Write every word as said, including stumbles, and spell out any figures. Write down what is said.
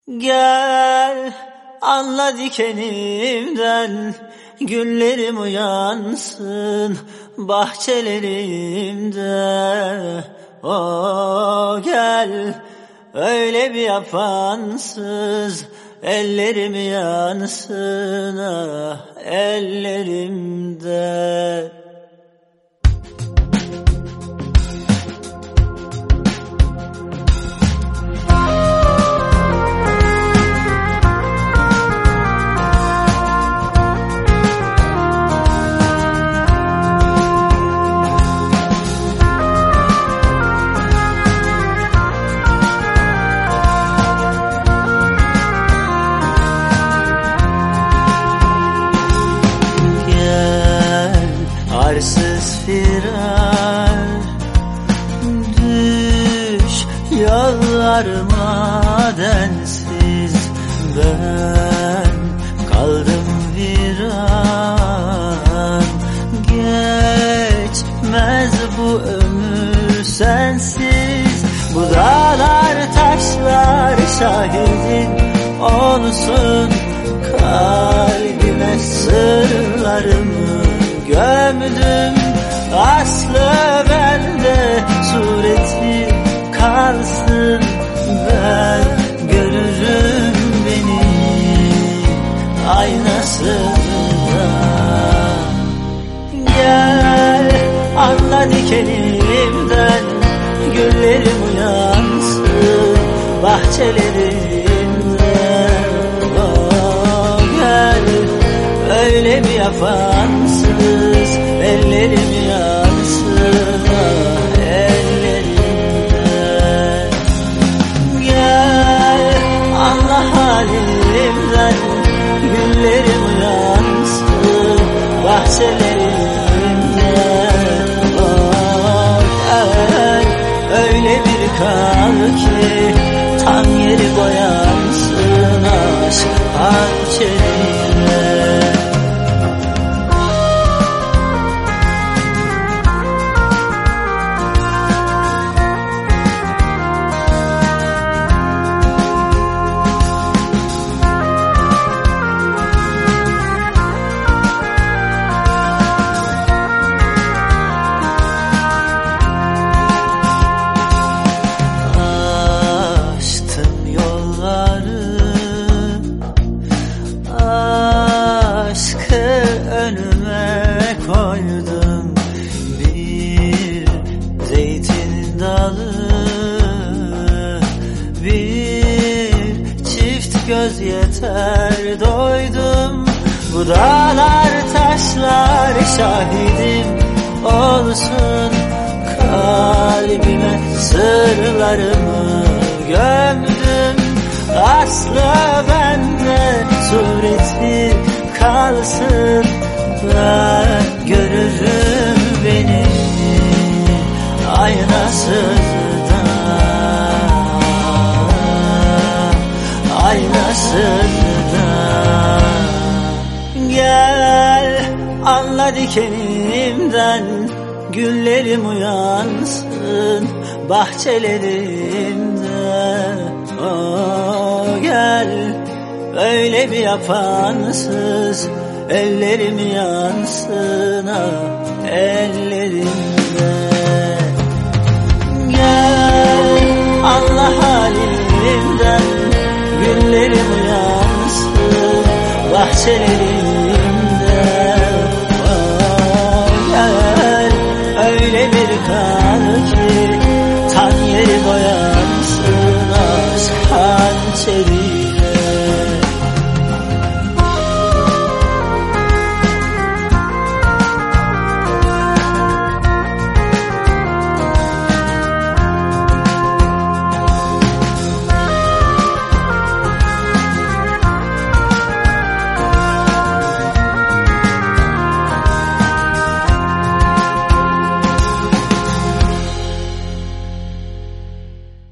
Gel anla dikenimden, güllerim uyansın bahçelerimde. O gel öyle bir yapansız, ellerim yansın ah ellerimde. Arsız firar, düş yollarıma densiz. Ben kaldım viran, geçmez bu ömür sensiz. Bu dağlar taşlar şahidin olsun, kalbime sırlarımı gömdüm. Aslı bende, sureti kalsın. Ben görürüm beni aynasında. Gel anla dikenimden, güllerim uyansın bahçelerimde. Oh, gel öyle bir yapansız, ellerim yansın ah ellerimden. Gel anla halimden, güllerim uyansın bahçelerimde. Oh, gel öyle bir kal ki tam yeri boyansın aşk hançerine. Önüme koydum bir zeytin dalı, bir çift göz yeter doydum. Bu dağlar taşlar şahidim olsun, kalbime sırlarımı gömdüm. Aslı bende, sureti kalsın. Ben görürüm beni aynasında, aynasında. Gel anla dikenimden, güllerim uyansın bahçelerimde. Oh, gel öyle bir yapansız, ellerim yansın ah ellerimde. Gel anla halimden, güllerim uyansın bahçelerimde.